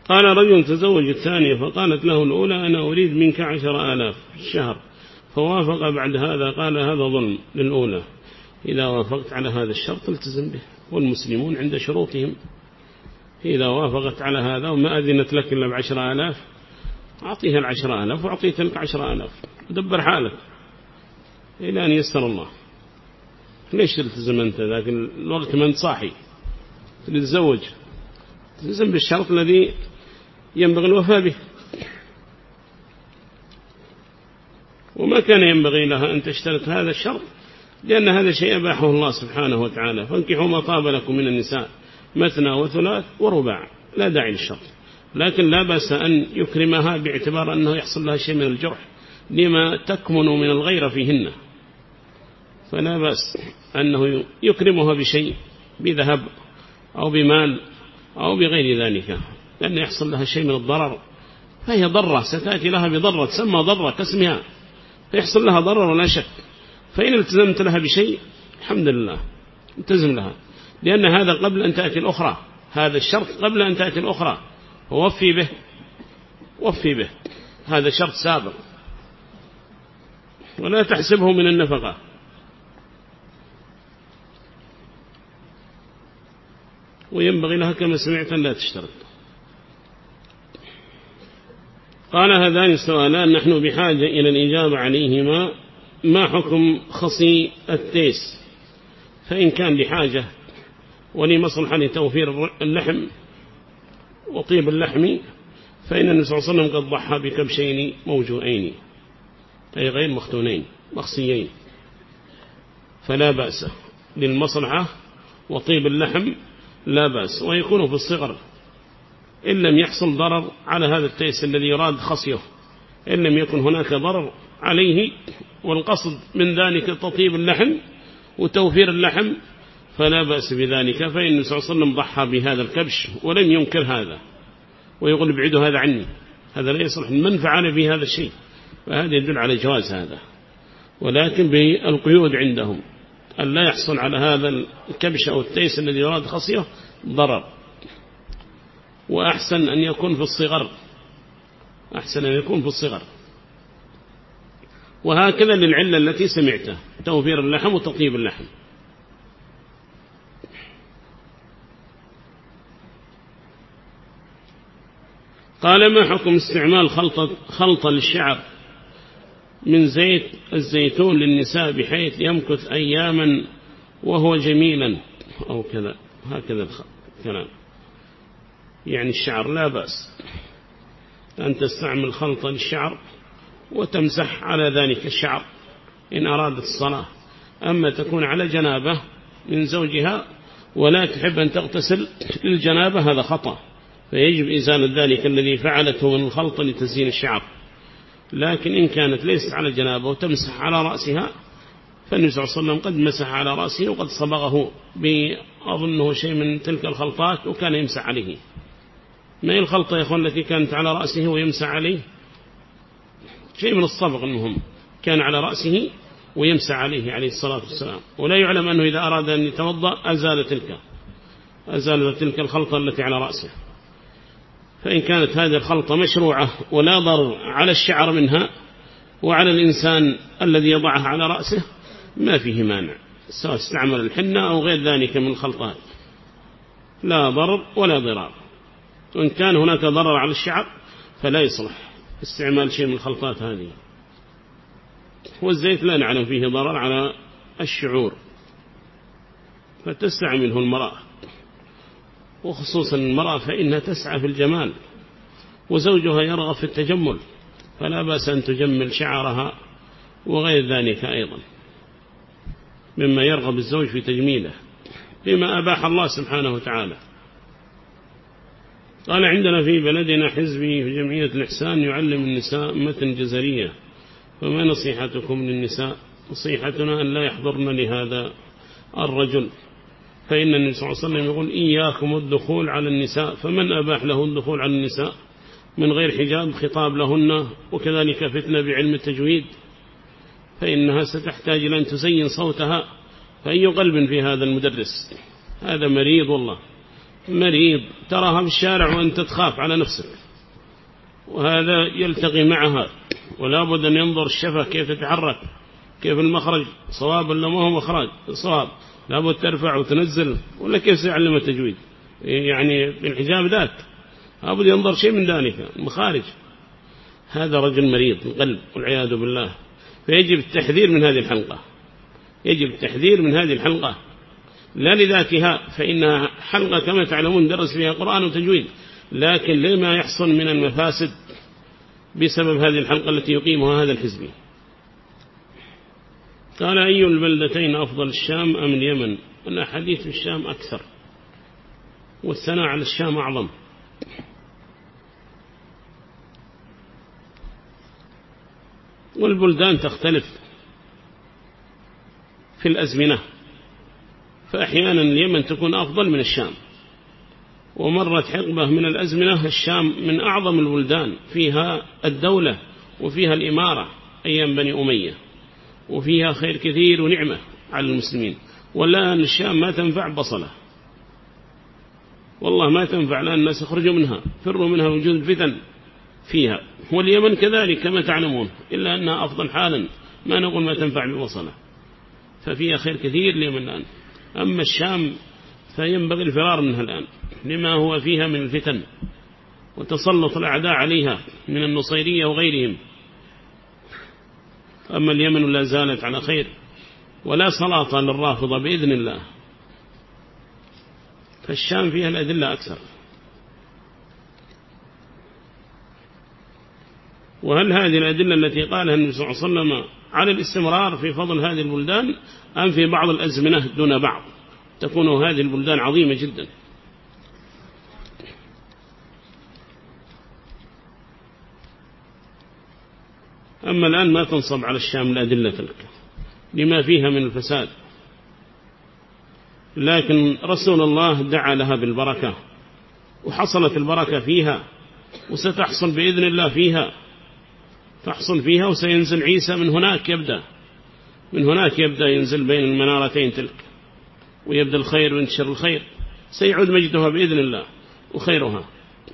قال رجل تزوج الثانية فقالت له الأولى أنا أريد منك 10,000 في الشهر، فوافق بعد هذا، قال هذا ظلم للأولى، إذا وافقت على هذا الشرط التزم به، والمسلمون عند شروطهم، إذا وافقت على هذا وما أذنت لك إلا ب10,000 أعطيها 10,000 وأعطيت لك 10,000 دبر حالك إلى أن يسر الله. ليش تلتزم أنت ذاك الوقت ما أنت صاحي تتزوج؟ تلتزم بالشرط الذي ينبغي الوفاء به، وما كان ينبغي لها أن تشترط هذا الشرط، لأن هذا شيء أباحه الله سبحانه وتعالى، فانكحوا ما طاب لكم من النساء مثنى وثلاث ورباع، لا داعي للشرط. لكن لا بأس أن يكرمها باعتبار أنه يحصل لها شيء من الجرح لما تكمن من الغيرة فيهن، فلا بأس أنه يكرمها بشيء، بذهب أو بمال أو بغير ذلك، لأن يحصل لها شيء من الضرر، فهي ضرة ستأتي لها بضرة تسمى ضرة كاسمها، فيحصل لها ضرر ولا شك. فإن التزمت لها بشيء الحمد لله التزم لها، لأن هذا قبل أن تأتي الأخرى، هذا الشرط قبل أن تأتي الأخرى، ووفي به، وفي به، هذا شرط سابق، ولا تحسبه من النفقة. وينبغي لها كما سمعت لا تشترط. قال هذان السؤالان نحن بحاجة إلى الإجابة عليهما. ما حكم خصي التيس؟ فإن كان لحاجة ولمصلحة لتوفير اللحم وطيب اللحم، فإن النبي صلى الله عليه وسلم قد ضحى بكبشين موجوعين، أي غير مختونين مخصيين، فلا بأس للمصلحة وطيب اللحم لا بأس، ويكون في الصغر إن لم يحصل ضرر على هذا التيس الذي يراد خصيه، إن لم يكن هناك ضرر عليه، والقصد من ذلك تطيب اللحم وتوفير اللحم، فلا بأس بذلك. فإن النبي صلى الله عليه وسلم ضحى بهذا الكبش ولم ينكر هذا، ويقول ابعدوا هذا عني، هذا لا يصلح، من فعل به هذا الشيء، فهذا يدل على جواز هذا، ولكن بالقيود عندهم أن لا يحصل على هذا الكبش أو التيس الذي يراد خصيه ضرر، وأحسن أن يكون في الصغر، أحسن أن يكون في الصغر. وهكذا للعلة التي سمعته، توفير اللحم وتطيب اللحم. قال ما حكم استعمال خلطة للشعر من زيت الزيتون للنساء بحيث يمكث أياما وهو جميلا أو كذا، هكذا الكلام، يعني الشعر لا بأس أن تستعمل خلطة للشعر وتمسح على ذلك الشعر إن أرادت الصلاة. أما تكون على جنابة من زوجها ولا تحب أن تغتسل للجنابة هذا خطأ، فيجب إزالة ذلك الذي فعلته من الخلطة لتزيين الشعر. لكن إن كانت ليست على جنابة وتمسح على رأسها، فالنبي صلى الله عليه وسلم قد مسح على رأسه وقد صبغه بأظنه شيء من تلك الخلطات وكان يمسح عليه. ما هي الخلطة يا أخوان التي كانت على رأسه ويمسح عليه؟ شيء من الصبغ، المهم كان على رأسه ويمسح عليه عليه الصلاة والسلام، ولا يعلم أنه إذا أراد أن يتوضأ أزال تلك الخلطة التي على رأسه. فإن كانت هذه الخلطة مشروعة ولا ضرر على الشعر منها وعلى الإنسان الذي يضعها على رأسه ما فيه مانع، سواء استعمل الحنة أو غير ذلك من الخلطات، لا ضرر ولا ضرار. وإن كان هناك ضرر على الشعر فلا يصلح استعمال شيء من الخلطات هذه. والزيت لا نعلم فيه ضرر على الشعور، فتستعمله المرأة، وخصوصا المرأة فإنها تسعى في الجمال وزوجها يرغب في التجمل، فلا بأس أن تجمل شعرها وغير ذلك أيضا مما يرغب الزوج في تجميله بما أباح الله سبحانه وتعالى. قال عندنا في بلدنا حزبي في جمعية الإحسان يعلم النساء متن جزرية، فما نصيحتكم للنساء؟ نصيحتنا أن لا يحضرن لهذا الرجل، فإن النبي صلى الله عليه وسلم يقول إياكم الدخول على النساء، فمن أباح له الدخول على النساء من غير حجاب خطاب لهن، وكذلك فتنة بعلم التجويد، فإنها ستحتاج إلى أن تزين صوتها، فأي قلب في هذا المدرس، هذا مريض والله، مريض تراها في الشارع وأنت تخاف على نفسك، وهذا يلتقي معها، ولا بد أن ينظر الشفة كيف تتحرك، كيف المخرج صواب ولا ما هو مخرج صواب، لا بد ترفع وتنزل، ولا كيف سيعلم التجويد يعني الحجاب ذات، لا بد ينظر شيء من ذلك المخارج. هذا رجل مريض القلب والعياذ بالله، فيجب التحذير من هذه الحلقة، يجب التحذير من هذه الحلقة لا لذاتها، فإنها حلقة كما تعلمون درس فيها قرآن وتجويد، لكن لما يحصل من المفاسد بسبب هذه الحلقة التي يقيمها هذا الحزبي. قال أي البلدتين أفضل، الشام أم اليمن؟ الأحاديث في الشام أكثر، والثناء على الشام أعظم. والبلدان تختلف في الأزمنة، فأحيانا اليمن تكون أفضل من الشام، ومرت حقبة من الأزمنة الشام من أعظم البلدان، فيها الدولة وفيها الإمارة أيام بني أمية، وفيها خير كثير ونعمة على المسلمين. والآن الشام ما تنفع بصلة، والله ما تنفع، لأن الناس يخرجوا منها، فروا منها وجود الفتن فيها. واليمن كذلك كما تعلمون، إلا أنها أفضل حالا، ما نقول ما تنفع ببصلة، ففيها خير كثير اليمن الآن. أما الشام فينبغي الفرار منها الآن لما هو فيها من الفتن وتسلط الأعداء عليها من النصيرية وغيرهم. أما اليمن لا زالت على خير، ولا صلاة للرافضة بإذن الله، فالشام فيها الأدلة أكثر. وهل هذه الأدلة التي قالها النبي صلى الله عليه وسلم على الاستمرار في فضل هذه البلدان، أم في بعض الأزمنة دون بعض تكون هذه البلدان عظيمة جدا؟ أما الآن ما تنصب على الشام الأدلة تلك لما فيها من الفساد، لكن رسول الله دعا لها بالبركة، وحصلت البركة فيها، وستحصل بإذن الله فيها، تحصل فيها، وسينزل عيسى من هناك، يبدأ ينزل بين المنارتين تلك، ويبدأ الخير وينتشر الخير، سيعود مجدها بإذن الله وخيرها.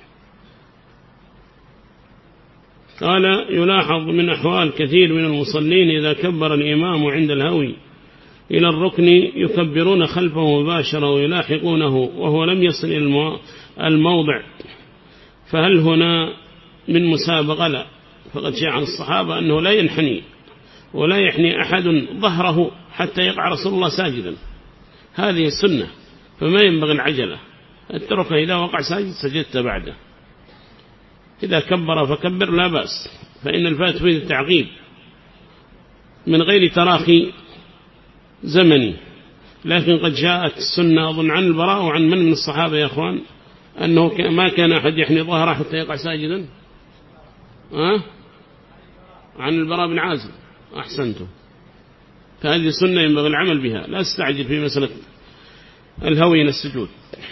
قال يلاحظ من أحوال كثير من المصلين إذا كبر الإمام عند الهوي إلى الركن يكبرون خلفه مباشرة ويلاحقونه وهو لم يصل إلى الموضع، فهل هنا من مسابقة؟ لا، فقد جاء عن الصحابة أنه لا ينحني ولا يحني أحد ظهره حتى يقع رسول الله ساجدا، هذه السنة، فما ينبغي العجلة، اتركه إذا وقع ساجد سجدت بعده، إذا كبر فكبر لا بأس، فإن الفات فيه التعقيب من غير تراخي زمني. لكن قد جاءت السنة أظن عن البراء وعن من الصحابة يا أخوان أنه ما كان أحد يحني ظهره حتى يقع ساجدا، عن البراء بن عازب، أحسنتم، فهذه سنة ينبغي العمل بها، لا استعجل في مسألة الهوي إلى السجود.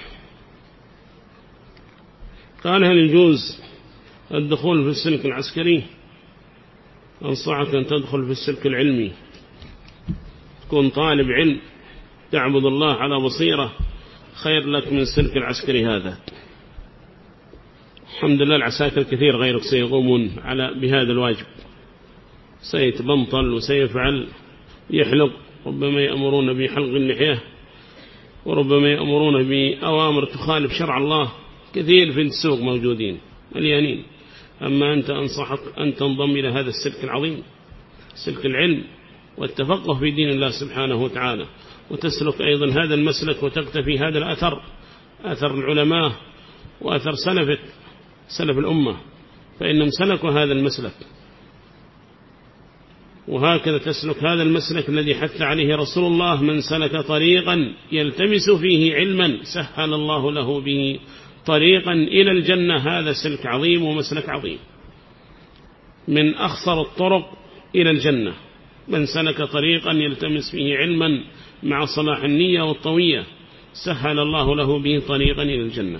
قال هل يجوز الدخول في السلك العسكري؟ أنصحك أن تدخل في السلك العلمي، تكون طالب علم تعبد الله على بصيرة، خير لك من السلك العسكري هذا. الحمد لله العساكر كثير غيرك سيقومون بهذا الواجب، سيتبنطل وسيفعل، يحلق، ربما يأمرون بحلق اللحية، وربما يأمرون بأوامر تخالف شرع الله، كثير في السوق موجودين مليانين. أما أنت أنصحك أن تنضم إلى هذا السلك العظيم، سلك العلم والتفقه في دين الله سبحانه وتعالى، وتسلك أيضا هذا المسلك وتقتفي هذا الأثر، أثر العلماء وأثر سلف الأمة، فإنهم سلكوا هذا المسلك، وهكذا تسلك هذا المسلك الذي حث عليه رسول الله: من سلك طريقا يلتمس فيه علما سهل الله له به طريقا إلى الجنة. هذا سلك عظيم ومسلك عظيم، من أخصر الطرق إلى الجنة، من سلك طريقا يلتمس فيه علما مع صلاح النية والطوية سهل الله له به طريقا إلى الجنة.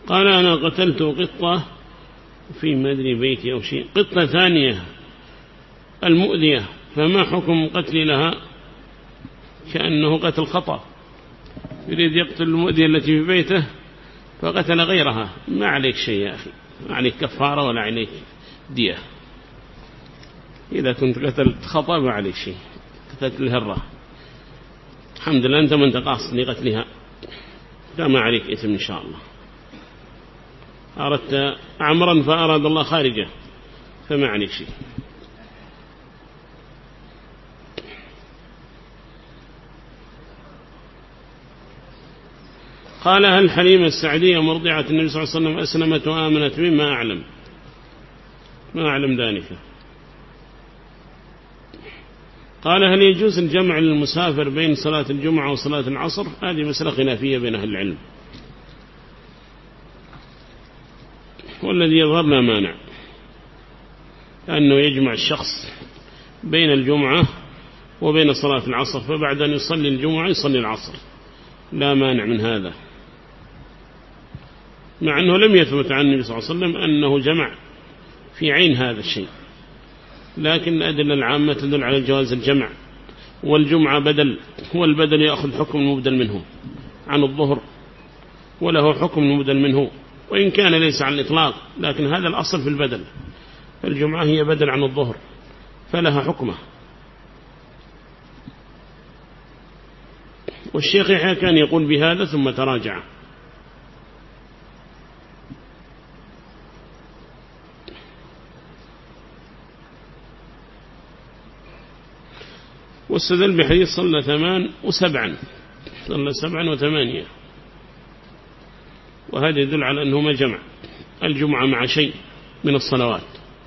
قال أنا قتلت قطة في مدري بيتي أو شيء، قطة ثانية المؤذية، فما حكم قتل لها؟ كأنه قتل خطأ، يريد يقتل المؤذية التي في بيته فقتل غيرها. ما عليك شيء يا أخي، ما عليك كفارة ولا عليك دية. إذا كنت قتلت خطأ ما عليك شيء، قتلت الهرة الحمد لله أنت من تقاصد لقتلها، ما عليك إثم إن شاء الله. أردت عمرا فأراد الله خارجه فما عليك شيء. قال هل حليمة السعدية مرضعة النبي صلى الله عليه وسلم أسلمت وآمنت به؟ ما أعلم، ما أعلم ذلك. قال هل يجوز الجمع للمسافر بين صلاة الجمعة وصلاة العصر؟ هذه مسألة خلافية بين أهل العلم، والذي يظهر لا مانع أنه يجمع الشخص بين الجمعة وبين صلاة العصر، فبعد أن يصلي الجمعة يصلي العصر، لا مانع من هذا، مع أنه لم يثبت عن النبي صلى الله عليه وسلم أنه جمع في عين هذا الشيء، لكن الأدلة العامة تدل على جواز الجمع. والجمعة بدل، والبدل يأخذ حكم المبدل منه عن الظهر، وله حكم المبدل منه وإن كان ليس عن الإطلاق، لكن هذا الأصل في البدل، فالجمعة هي بدل عن الظهر فلها حكمه. والشيخ يحيى كان يقول بهذا ثم تراجع. واستدل بحديث صلى 8 و7، صلى 7 و8، وهذا يدل على أنه ما جمع الجمعة مع شيء من الصلوات.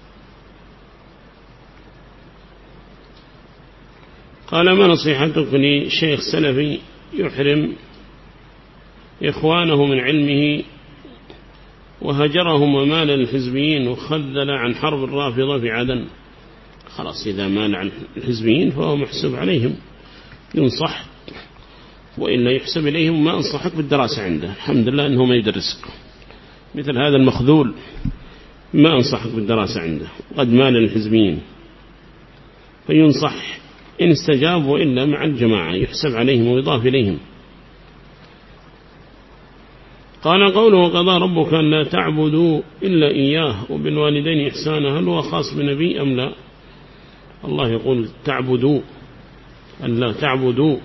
قال ما نصيحتك لشيخ سلفي يحرم إخوانه من علمه وهجرهم ومال الحزبيين وخذل عن حرب الرافضة في عدن؟ خلاص إذا مال عن الحزبيين فهو محسوب عليهم، ينصح، وإلا يحسب إليهم. ما أنصحك بالدراسة عنده، الحمد لله أنه ما يدرسك مثل هذا المخذول، ما أنصحك بالدراسة عنده، قد مال الحزبيين، فينصح إن استجاب، وإلا مع الجماعة يحسب عليهم ويضاف إليهم. قال قوله وقضى ربك أن لا تعبدوا إلا إياه وبالوالدين إحسانا، هل هو خاص بنبي أم لا؟ الله يقول تعبدوا، أن لا تعبدوا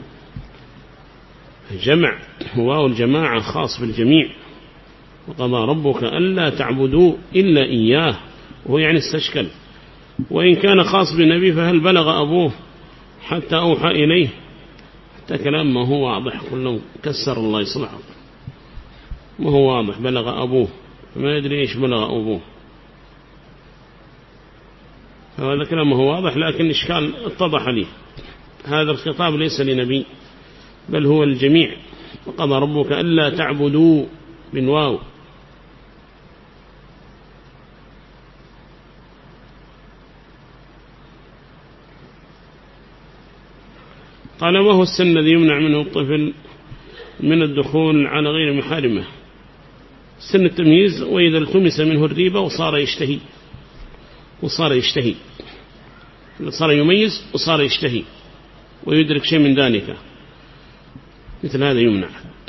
جمع، واو الجماعة خاص بالجميع. وقضى ربك أن لا تعبدوا إلا إياه، وهو يعني استشكل. وإن كان خاص بالنبي فهل بلغ أبوه حتى أوحى إليه؟ حتى كلام ما هو واضح، كلهم كسر الله يصلحه، ما هو واضح، بلغ أبوه، فما يدري إيش بلغ أبوه، هذا كلام ما هو واضح، لكن إشكال اتضح لي. هذا الخطاب ليس لنبي بل هو الجميع. وقضى ربك ألا تعبدوا بالواو. قال ما هو السن الذي يمنع منه الطفل من الدخول على غير محارمه؟ سن التمييز، وإذا التمس منه الريبة وصار يشتهي، صار يميز وصار يشتهي ويدرك شيء من ذلك، مثل هذا يمنع.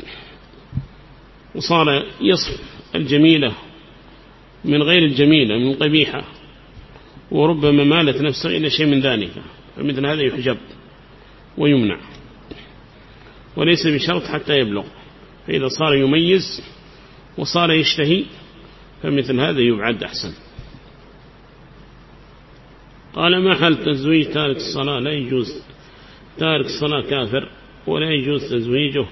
وصار يصف الجميلة من غير الجميلة من قبيحة، وربما مالت نفسه إلى شيء من ذلك، فمثل هذا يحجب ويمنع، وليس بشرط حتى يبلغ. فإذا صار يميز وصار يشتهي فمثل هذا يبعد أحسن. قال ما حال تزويج تارك الصلاة؟ لا يجوز، تارك الصلاة كافر ولا يجوز تزويجه.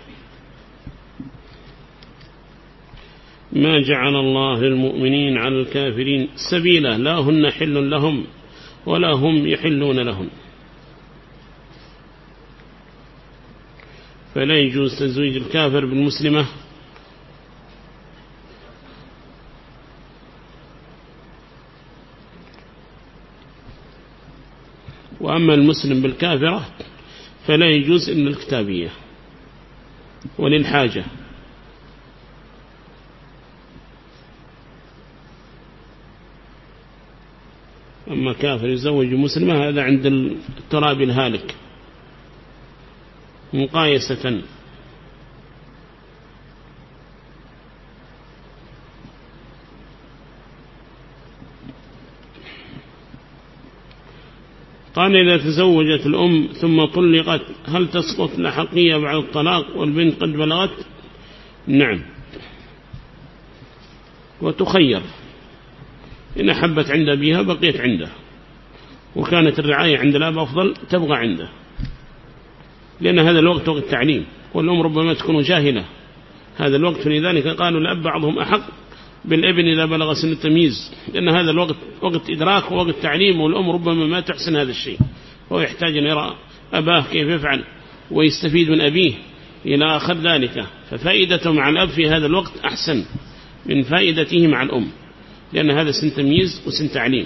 ما جعل الله للمؤمنين على الكافرين سبيلا، لا هن حل لهم ولا هم يحلون لهم، فلا يجوز تزويج الكافر بالمسلمة. وأما المسلم بالكافرة فلا يجوز إلا الكتابية وللحاجة. أما كافر يزوج مسلمة هذا عند التراب الهالك مقايسة. قال إذا تزوجت الأم ثم طلقت هل تسقط الأحقية بعد الطلاق والبنت قد بلغت؟ نعم، وتخير إن أحبت عند أبيها بقيت عنده، وكانت الرعاية عند الأب أفضل تبغى عنده، لأن هذا الوقت وقت تعليم، والأم ربما تكون جاهلة هذا الوقت، فلذلك قالوا الأب بعضهم أحق بالابن إذا بلغ سن التمييز، لأن هذا الوقت وقت إدراك ووقت تعليم، والأم ربما ما تحسن هذا الشيء، هو يحتاج أن يرى أباه كيف يفعل ويستفيد من أبيه إلى آخر ذلك، ففائدته مع الأب في هذا الوقت أحسن من فائدته مع الأم، لأن هذا سن تمييز وسن تعليم.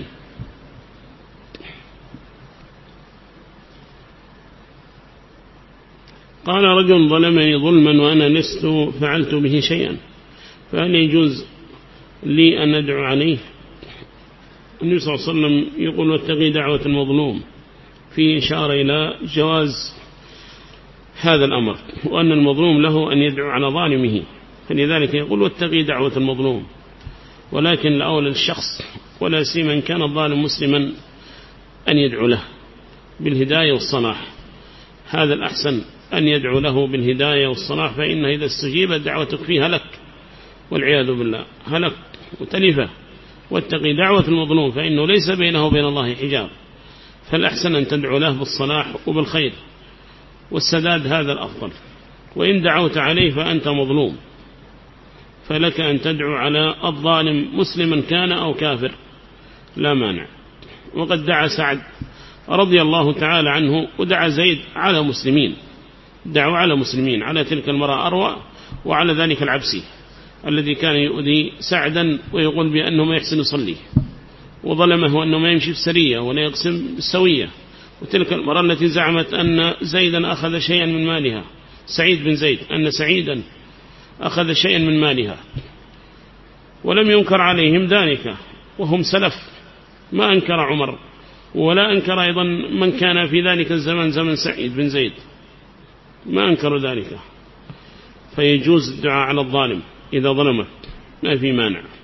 قال رجل ظلمني ظلما وأنا لست فعلت به شيئا، فهل يجوز لي أن أدعو عليه؟ النبي صلى الله عليه وسلم يقول واتقي دعوة المظلوم، في إشارة إلى جواز هذا الأمر، وأن المظلوم له أن يدعو على ظالمه، فلذلك يقول واتقي دعوة المظلوم، ولكن الأولى للشخص ولا سيما كان الظالم مسلما أن يدعو له بالهداية والصلاح، هذا الأحسن أن يدعو له بالهداية والصلاح، فإنه إذا استجيب دعوتك فيه هلك والعياذ بالله، هلك وتلفة. واتقي دعوة المظلوم فإنه ليس بينه وبين الله حجاب، فالأحسن أن تدعو له بالصلاح وبالخير والسداد، هذا الأفضل. وإن دعوت عليه فأنت مظلوم، فلك أن تدعو على الظالم مسلما كان أو كافر لا مانع. وقد دعا سعد رضي الله تعالى عنه ودعا زيد على مسلمين، دعوا على مسلمين، على تلك المرأة أروى وعلى ذلك العبسي الذي كان يؤذي سعدا ويقول بأنه ما يحسن يصلي، وظلمه أنه ما يمشي في سرية ولا يقسم بالسوية، وتلك المرأة التي زعمت أن زيدا أخذ شيئا من مالها، سعيد بن زيد، أن سعيدا أخذ شيئا من مالها، ولم ينكر عليهم ذلك وهم سلف، ما أنكر عمر ولا أنكر أيضا من كان في ذلك الزمن زمن سعيد بن زيد، ما أنكر ذلك، فيجوز الدعاء على الظالم إذا ظلمه ما في مانع.